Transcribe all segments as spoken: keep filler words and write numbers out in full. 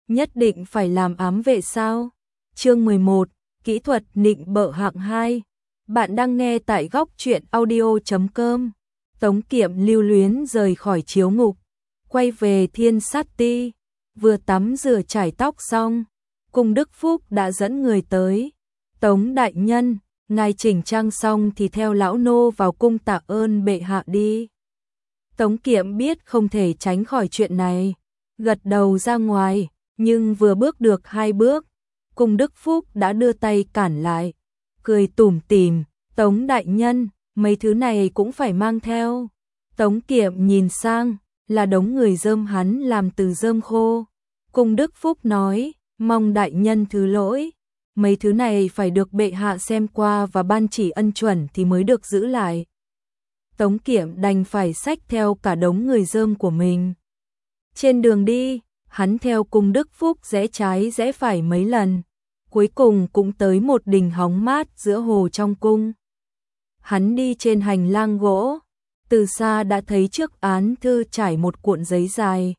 nhất định phải làm ám vệ sao? Chương mười một, kỹ thuật nịnh bợ hạng hai. Bạn đang nghe tại góc truyện audio chấm com. Tống Kiệm lưu luyến rời khỏi chiếu ngục, quay về Thiên Sát Ti, vừa tắm rửa chải tóc xong, Cung Đức Phúc đã dẫn người tới. Tống đại nhân, ngài chỉnh trang xong thì theo lão nô vào cung tạ ơn bệ hạ đi. Tống Kiệm biết không thể tránh khỏi chuyện này, gật đầu ra ngoài, nhưng vừa bước được hai bước, Cung Đức Phúc đã đưa tay cản lại, cười tủm tỉm, Tống đại nhân, mấy thứ này cũng phải mang theo. Tống Kiệm nhìn sang, là đống người rơm hắn làm từ rơm khô. Cung Đức Phúc nói, mong đại nhân thứ lỗi, mấy thứ này phải được bệ hạ xem qua và ban chỉ ân chuẩn thì mới được giữ lại. Tống Kiệm đành phải xách theo cả đống người rơm của mình. Trên đường đi, hắn theo Cung Đức Phúc rẽ trái rẽ phải mấy lần, cuối cùng cũng tới một đình hóng mát giữa hồ trong cung. Hắn đi trên hành lang gỗ, từ xa đã thấy trước án thư trải một cuộn giấy dài.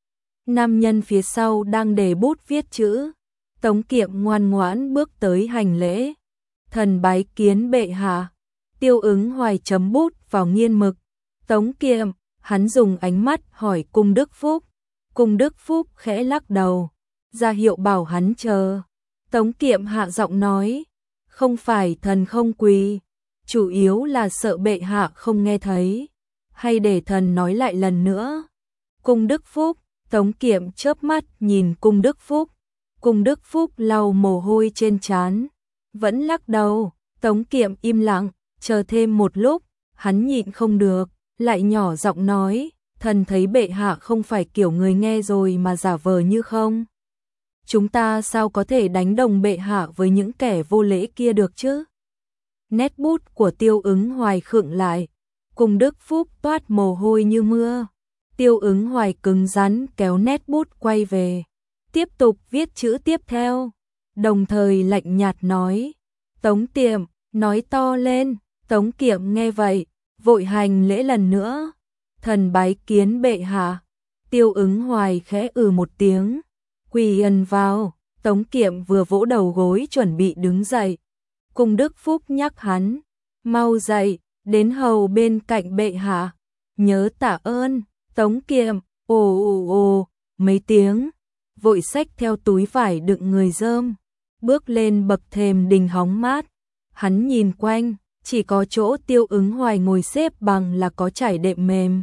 Nam nhân phía sau đang để bút viết chữ. Tống Kiệm ngoan ngoãn bước tới hành lễ. Thần bái kiến bệ hạ. Tiêu Ứng Hoài chấm bút vào nghiên mực. Tống Kiệm, hắn dùng ánh mắt hỏi Cung Đức Phúc. Cung Đức Phúc khẽ lắc đầu, ra hiệu bảo hắn chờ. Tống Kiệm hạ giọng nói, không phải thần không quỳ, chủ yếu là sợ bệ hạ không nghe thấy, hay để thần nói lại lần nữa. Cung Đức Phúc, Tống Kiệm chớp mắt nhìn Cung Đức Phúc. Cung Đức Phúc lau mồ hôi trên trán, vẫn lắc đầu. Tống Kiệm im lặng, chờ thêm một lúc, hắn nhịn không được, lại nhỏ giọng nói, thần thấy bệ hạ không phải kiểu người nghe rồi mà giả vờ như không. Chúng ta sao có thể đánh đồng bệ hạ với những kẻ vô lễ kia được chứ? Nét bút của Tiêu Ứng Hoài khựng lại, Cung Đức Phúc toát mồ hôi như mưa. Tiêu Ứng Hoài cứng rắn kéo nét bút quay về, tiếp tục viết chữ tiếp theo, đồng thời lạnh nhạt nói, Tống Kiệm, nói to lên. Tống Kiệm nghe vậy, vội hành lễ lần nữa, thần bái kiến bệ hạ. Tiêu Ứng Hoài khẽ ừ một tiếng, quỳ ẩn vào. Tống Kiệm vừa vỗ đầu gối chuẩn bị đứng dậy, Cung Đức Phúc nhắc hắn, mau dậy, đến hầu bên cạnh bệ hạ, nhớ tạ ơn. Tống Kiệm, ồ ồ ồ, mấy tiếng, vội xách theo túi vải đựng người rơm, bước lên bậc thềm đình hóng mát. Hắn nhìn quanh, chỉ có chỗ Tiêu Ứng Hoài ngồi xếp bằng là có trải đệm mềm.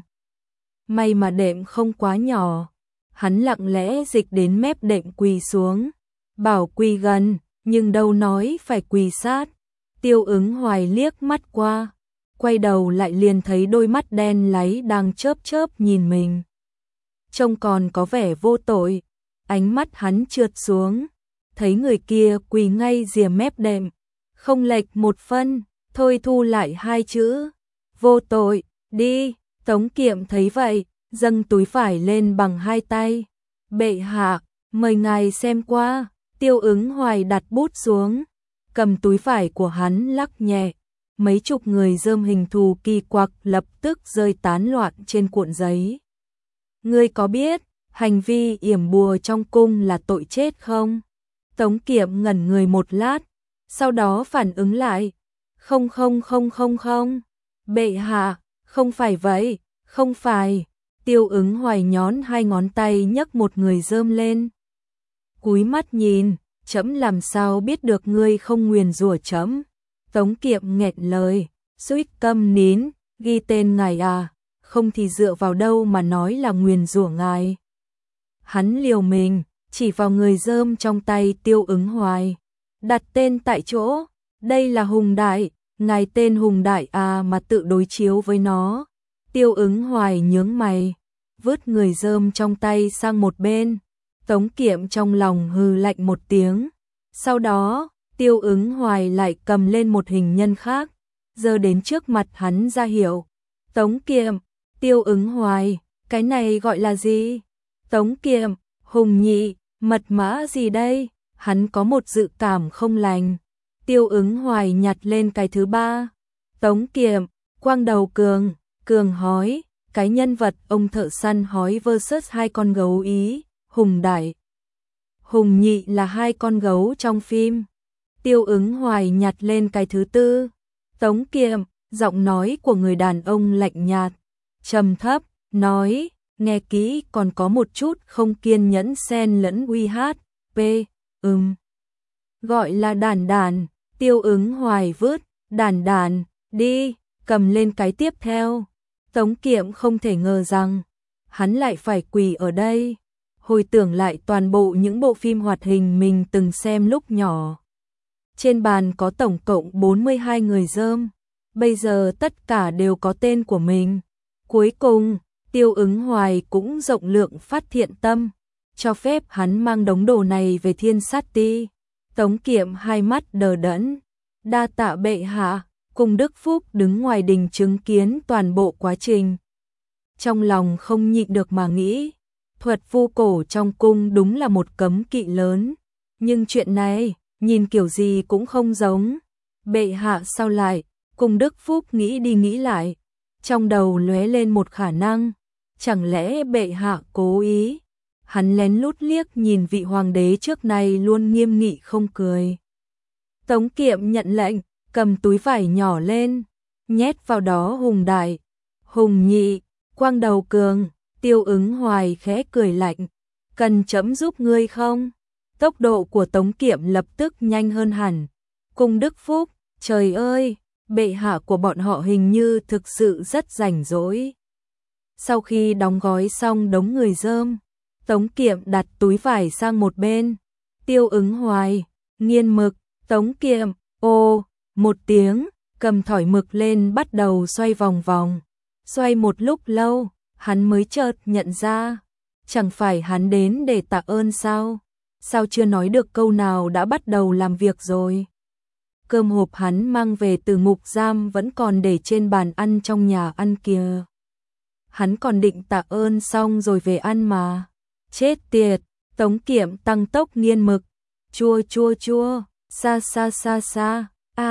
May mà đệm không quá nhỏ, hắn lặng lẽ dịch đến mép đệm quỳ xuống, bảo quỳ gần, nhưng đâu nói phải quỳ sát. Tiêu Ứng Hoài liếc mắt qua, quay đầu lại liền thấy đôi mắt đen láy đang chớp chớp nhìn mình. Trông còn có vẻ vô tội, ánh mắt hắn trượt xuống, thấy người kia quỳ ngay rìa mép đệm, không lệch một phân, thôi thu lại hai chữ, vô tội, đi. Tống Kiệm thấy vậy, dâng túi vải lên bằng hai tay, bệ hạ, mời ngài xem qua. Tiêu Ứng Hoài đặt bút xuống, cầm túi vải của hắn lắc nhẹ, mấy chục người rơm hình thù kỳ quặc lập tức rơi tán loạn trên cuộn giấy. Ngươi có biết, hành vi yểm bùa trong cung là tội chết không? Tống Kiệm ngẩn người một lát, sau đó phản ứng lại, không không không không không, bệ hạ, không phải vậy, không phải. Tiêu Ứng Hoài nhón hai ngón tay nhấc một người rơm lên, cúi mắt nhìn, trẫm làm sao biết được ngươi không nguyền rủa trẫm? Tống Kiệm nghẹn lời, suýt câm nín, ghi tên ngài à, không thì dựa vào đâu mà nói là nguyền rủa ngài. Hắn liều mình, chỉ vào người rơm trong tay Tiêu Ứng Hoài, đặt tên tại chỗ, đây là Hùng Đại, ngài tên Hùng Đại à mà tự đối chiếu với nó. Tiêu Ứng Hoài nhướng mày, vứt người rơm trong tay sang một bên. Tống Kiệm trong lòng hừ lạnh một tiếng, sau đó Tiêu Ứng Hoài lại cầm lên một hình nhân khác, giơ đến trước mặt hắn ra hiệu. Tống Kiệm, Tiêu Ứng Hoài, cái này gọi là gì? Tống Kiệm, Hùng Nhị, mật mã gì đây? Hắn có một dự cảm không lành. Tiêu Ứng Hoài nhặt lên cái thứ ba. Tống Kiệm, Quang Đầu Cường, Cường hói, cái nhân vật ông thợ săn hói versus hai con gấu Ý, Hùng Đại. Hùng Nhị là hai con gấu trong phim. Tiêu Ứng Hoài nhặt lên cái thứ tư. Tống Kiệm, giọng nói của người đàn ông lạnh nhạt, trầm thấp, nói, nghe kỹ, còn có một chút không kiên nhẫn xen lẫn uy hát, p, ừm. Gọi là đàn đàn. Tiêu Ứng Hoài vứt, đàn đàn, đi, cầm lên cái tiếp theo. Tống Kiệm không thể ngờ rằng, hắn lại phải quỳ ở đây. Hồi tưởng lại toàn bộ những bộ phim hoạt hình mình từng xem lúc nhỏ. Trên bàn có tổng cộng bốn mươi hai người dơm. Bây giờ tất cả đều có tên của mình. Cuối cùng, Tiêu Ứng Hoài cũng rộng lượng phát thiện tâm, cho phép hắn mang đống đồ này về Thiên Sát Ti. Tống Kiệm hai mắt đờ đẫn. Đa tạ bệ hạ. Cung Đức Phúc đứng ngoài đình chứng kiến toàn bộ quá trình. Trong lòng không nhịn được mà nghĩ, thuật vu cổ trong cung đúng là một cấm kỵ lớn. Nhưng chuyện này, nhìn kiểu gì cũng không giống. Bệ hạ sao lại? Cung Đức Phúc nghĩ đi nghĩ lại, trong đầu lóe lên một khả năng. Chẳng lẽ bệ hạ cố ý? Hắn lén lút liếc nhìn vị hoàng đế trước này luôn nghiêm nghị không cười. Tống Kiệm nhận lệnh, cầm túi vải nhỏ lên, nhét vào đó Hùng Đại, Hùng Nhị, Quang Đầu Cường. Tiêu Ứng Hoài khẽ cười lạnh, cần chấm giúp ngươi không? Tốc độ của Tống Kiệm lập tức nhanh hơn hẳn. Cung Đức Phúc, trời ơi, bệ hạ của bọn họ hình như thực sự rất rảnh rỗi. Sau khi đóng gói xong đống người dơm, Tống Kiệm đặt túi vải sang một bên. Tiêu Ứng Hoài, nghiên mực. Tống Kiệm, ô, một tiếng, cầm thỏi mực lên bắt đầu xoay vòng vòng. Xoay một lúc lâu, hắn mới chợt nhận ra, chẳng phải hắn đến để tạ ơn sao? Sao chưa nói được câu nào đã bắt đầu làm việc rồi? Cơm hộp hắn mang về từ ngục giam vẫn còn để trên bàn ăn trong nhà ăn kìa. Hắn còn định tạ ơn xong rồi về ăn mà. Chết tiệt. Tống Kiệm tăng tốc nghiên mực. Chua chua chua, xa xa xa xa, a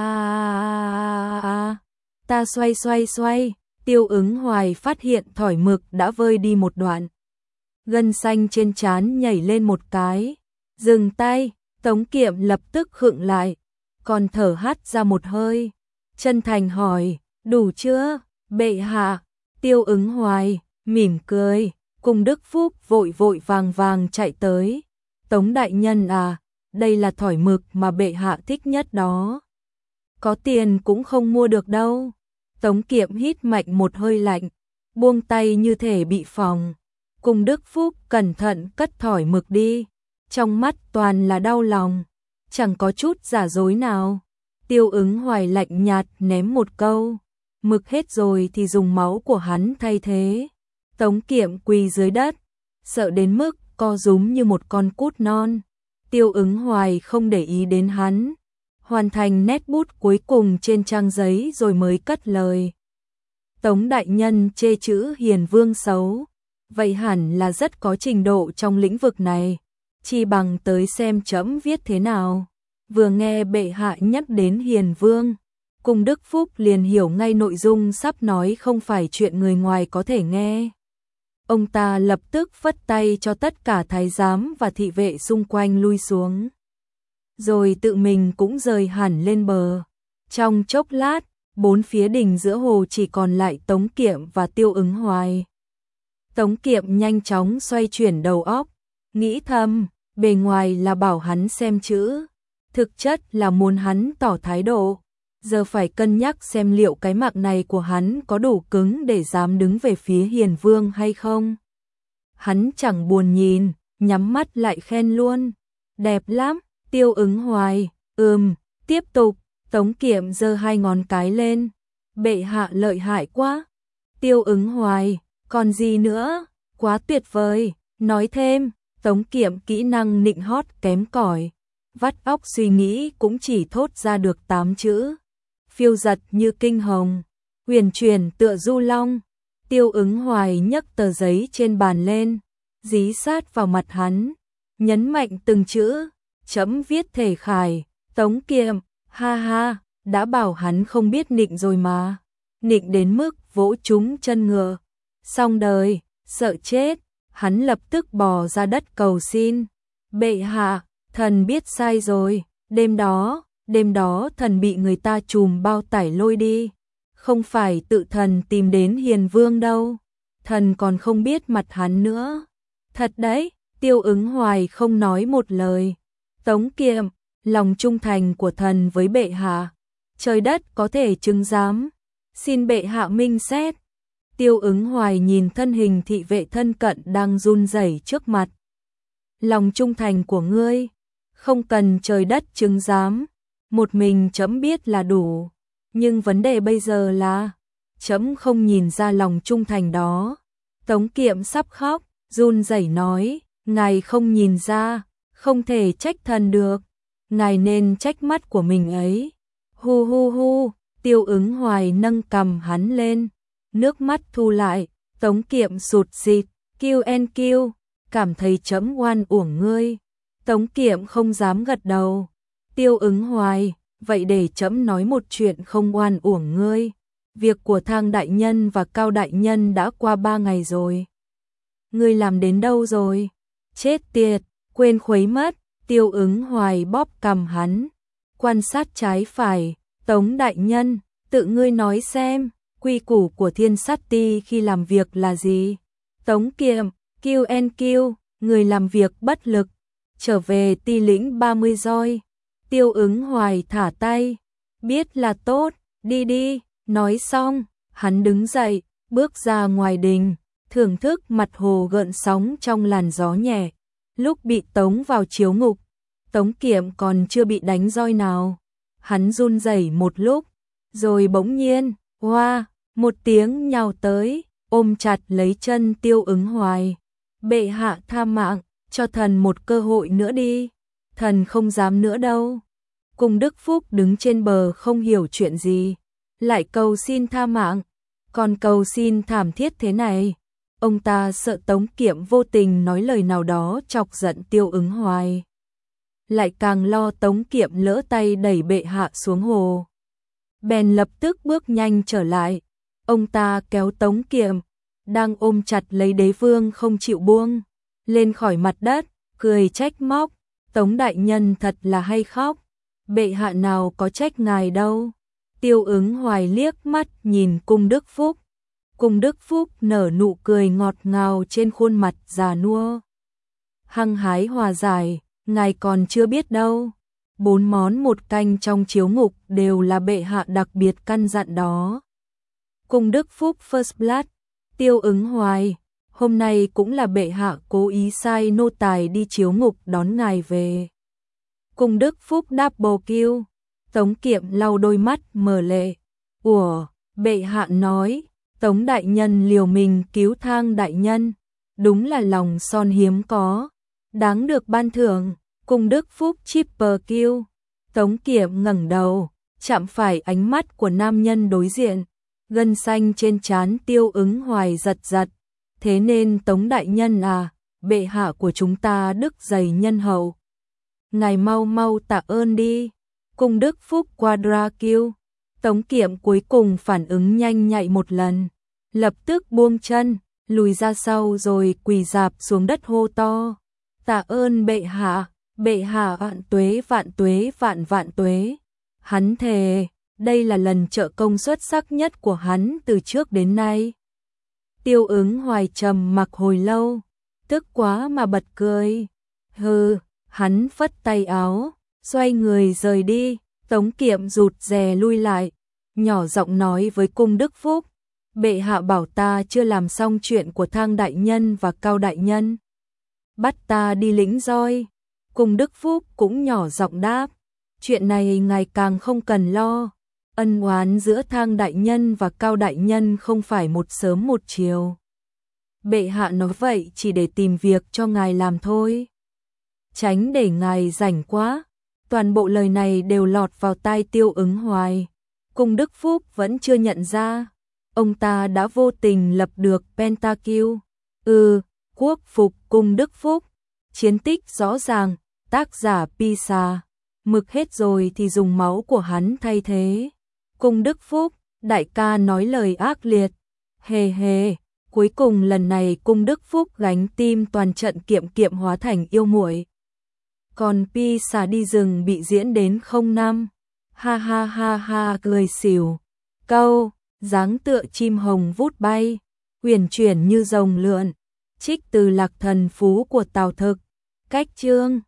a a, ta xoay xoay xoay. Tiêu Ứng Hoài phát hiện thỏi mực đã vơi đi một đoạn. Gân xanh trên trán nhảy lên một cái. Dừng tay. Tống Kiệm lập tức khựng lại, còn thở hắt ra một hơi. Chân thành hỏi, đủ chưa, bệ hạ? Tiêu Ứng Hoài mỉm cười. Cung Đức Phúc vội vội vàng vàng chạy tới. Tống đại nhân à, đây là thỏi mực mà bệ hạ thích nhất đó. Có tiền cũng không mua được đâu. Tống Kiệm hít mạnh một hơi lạnh, buông tay như thể bị phỏng. Cung Đức Phúc cẩn thận cất thỏi mực đi, trong mắt toàn là đau lòng, chẳng có chút giả dối nào. Tiêu Ứng Hoài lạnh nhạt ném một câu, mực hết rồi thì dùng máu của hắn thay thế. Tống Kiệm quỳ dưới đất, sợ đến mức co rúm như một con cút non. Tiêu Ứng Hoài không để ý đến hắn, hoàn thành nét bút cuối cùng trên trang giấy rồi mới cất lời. Tống đại nhân chê chữ Hiền Vương xấu, vậy hẳn là rất có trình độ trong lĩnh vực này, chi bằng tới xem trẫm viết thế nào. Vừa nghe bệ hạ nhắc đến Hiền Vương, Cung Đức Phúc liền hiểu ngay nội dung sắp nói không phải chuyện người ngoài có thể nghe. Ông ta lập tức phất tay cho tất cả thái giám và thị vệ xung quanh lui xuống, rồi tự mình cũng rời hẳn lên bờ. Trong chốc lát, bốn phía đình giữa hồ chỉ còn lại Tống Kiệm và Tiêu Ứng Hoài. Tống Kiệm nhanh chóng xoay chuyển đầu óc, nghĩ thầm, bề ngoài là bảo hắn xem chữ, thực chất là muốn hắn tỏ thái độ. Giờ phải cân nhắc xem liệu cái mạng này của hắn có đủ cứng để dám đứng về phía Hiền Vương hay không. Hắn chẳng buồn nhìn, nhắm mắt lại khen luôn. Đẹp lắm. Tiêu Ứng Hoài, ừm, tiếp tục. Tống Kiệm giơ hai ngón cái lên. Bệ hạ lợi hại quá. Tiêu Ứng Hoài, còn gì nữa, quá tuyệt vời. Nói thêm. Tống Kiệm kỹ năng nịnh hót kém cỏi, vắt óc suy nghĩ cũng chỉ thốt ra được tám chữ. Phiêu giật như kinh hồng, huyền chuyển tựa du long. Tiêu Ứng Hoài nhấc tờ giấy trên bàn lên, dí sát vào mặt hắn, nhấn mạnh từng chữ. Chấm viết thể khải. Tống Kiệm, ha ha, đã bảo hắn không biết nịnh rồi mà. Nịnh đến mức vỗ trúng chân ngựa. Xong đời, sợ chết, hắn lập tức bò ra đất cầu xin. Bệ hạ, thần biết sai rồi, đêm đó, đêm đó thần bị người ta trùm bao tải lôi đi, không phải tự thần tìm đến Hiền Vương đâu, thần còn không biết mặt hắn nữa. Thật đấy, Tiêu Ứng Hoài không nói một lời. Tống Kiệm, lòng trung thành của thần với bệ hạ, trời đất có thể chứng giám, xin bệ hạ minh xét. Tiêu Ứng Hoài nhìn thân hình thị vệ thân cận đang run rẩy trước mặt. Lòng trung thành của ngươi, không cần trời đất chứng giám, một mình trẫm biết là đủ, nhưng vấn đề bây giờ là trẫm không nhìn ra lòng trung thành đó. Tống Kiệm sắp khóc, run rẩy nói, ngài không nhìn ra, không thể trách thần được, ngài nên trách mắt của mình ấy. Hu hu hu, Tiêu Ứng Hoài nâng cầm hắn lên, nước mắt thu lại. Tống Kiệm sụt sịt, kiu en kiu, cảm thấy trẫm oan uổng ngươi. Tống Kiệm không dám gật đầu. Tiêu Ứng Hoài, vậy để trẫm nói một chuyện không oan uổng ngươi. Việc của Thang đại nhân và Cao đại nhân đã qua ba ngày rồi. Ngươi làm đến đâu rồi? Chết tiệt, quên khuấy mất. Tiêu Ứng Hoài bóp cằm hắn, quan sát trái phải. Tống đại nhân, tự ngươi nói xem, quy củ của Thiên Sát Ti khi làm việc là gì? Tống Kiệm, kiu en kiu, người làm việc bất lực, trở về ti lĩnh ba mươi roi. Tiêu Ứng Hoài thả tay, biết là tốt, đi đi. Nói xong, hắn đứng dậy, bước ra ngoài đình, thưởng thức mặt hồ gợn sóng trong làn gió nhẹ. Lúc bị tống vào chiếu ngục, Tống Kiệm còn chưa bị đánh roi nào. Hắn run rẩy một lúc, rồi bỗng nhiên, oa, một tiếng nhào tới, ôm chặt lấy chân Tiêu Ứng Hoài. Bệ hạ tha mạng, cho thần một cơ hội nữa đi. Thần không dám nữa đâu. Cung Đức Phúc đứng trên bờ không hiểu chuyện gì, lại cầu xin tha mạng, còn cầu xin thảm thiết thế này. Ông ta sợ Tống Kiệm vô tình nói lời nào đó chọc giận Tiêu Ứng Hoài, lại càng lo Tống Kiệm lỡ tay đẩy bệ hạ xuống hồ. Bèn lập tức bước nhanh trở lại. Ông ta kéo Tống Kiệm, đang ôm chặt lấy đế vương không chịu buông, lên khỏi mặt đất, cười trách móc. Tống đại nhân thật là hay khóc, bệ hạ nào có trách ngài đâu. Tiêu Ứng Hoài liếc mắt nhìn Cung Đức Phúc. Cung Đức Phúc nở nụ cười ngọt ngào trên khuôn mặt già nua, hăng hái hòa giải, ngài còn chưa biết đâu. Bốn món một canh trong chiếu ngục đều là bệ hạ đặc biệt căn dặn đó. Cung Đức Phúc First Blood. Tiêu Ứng Hoài, hôm nay cũng là bệ hạ cố ý sai nô tài đi chiếu ngục đón ngài về. Cung Đức Phúc Double Kill. Tống Kiệm lau đôi mắt mờ lệ. Ủa, bệ hạ nói, Tống đại nhân liều mình cứu Thang đại nhân, đúng là lòng son hiếm có, đáng được ban thưởng. Cung Đức Phúc Triple Kill. Tống Kiệm ngẩng đầu, chạm phải ánh mắt của nam nhân đối diện, gân xanh trên trán Tiêu Ứng Hoài giật giật. Thế nên Tống đại nhân à, bệ hạ của chúng ta đức dày nhân hậu, ngài mau mau tạ ơn đi. Cung Đức Phúc Quadra Kill. Tống Kiệm cuối cùng phản ứng nhanh nhạy một lần, lập tức buông chân, lùi ra sau rồi quỳ rạp xuống đất hô to. Tạ ơn bệ hạ, bệ hạ vạn tuế vạn tuế vạn vạn tuế. Hắn thề, đây là lần trợ công xuất sắc nhất của hắn từ trước đến nay. Tiêu Ứng Hoài trầm mặc hồi lâu, tức quá mà bật cười. Hừ, hắn phất tay áo, xoay người rời đi. Tống Kiệm rụt rè lui lại, nhỏ giọng nói với Cung Đức Phúc, bệ hạ bảo ta chưa làm xong chuyện của Thang đại nhân và Cao đại nhân, bắt ta đi lĩnh roi. Cung Đức Phúc cũng nhỏ giọng đáp, chuyện này ngài càng không cần lo, ân oán giữa Thang đại nhân và Cao đại nhân không phải một sớm một chiều. Bệ hạ nói vậy chỉ để tìm việc cho ngài làm thôi, tránh để ngài rảnh quá. Toàn bộ lời này đều lọt vào tai Tiêu Ứng Hoài. Cung Đức Phúc vẫn chưa nhận ra, ông ta đã vô tình lập được Pentakill. Ừ, quốc phục Cung Đức Phúc, chiến tích rõ ràng, tác giả Pisa, mực hết rồi thì dùng máu của hắn thay thế. Cung Đức Phúc, đại ca nói lời ác liệt, hề hề, cuối cùng lần này Cung Đức Phúc gánh tim toàn trận Kiệm Kiệm hóa thành yêu muội. Còn pi xà đi rừng bị diễn đến không năm. Ha ha ha ha cười xỉu. Câu, dáng tựa chim hồng vút bay, huyền chuyển như rồng lượn. Trích từ Lạc Thần Phú của Tào Thực. Cách chương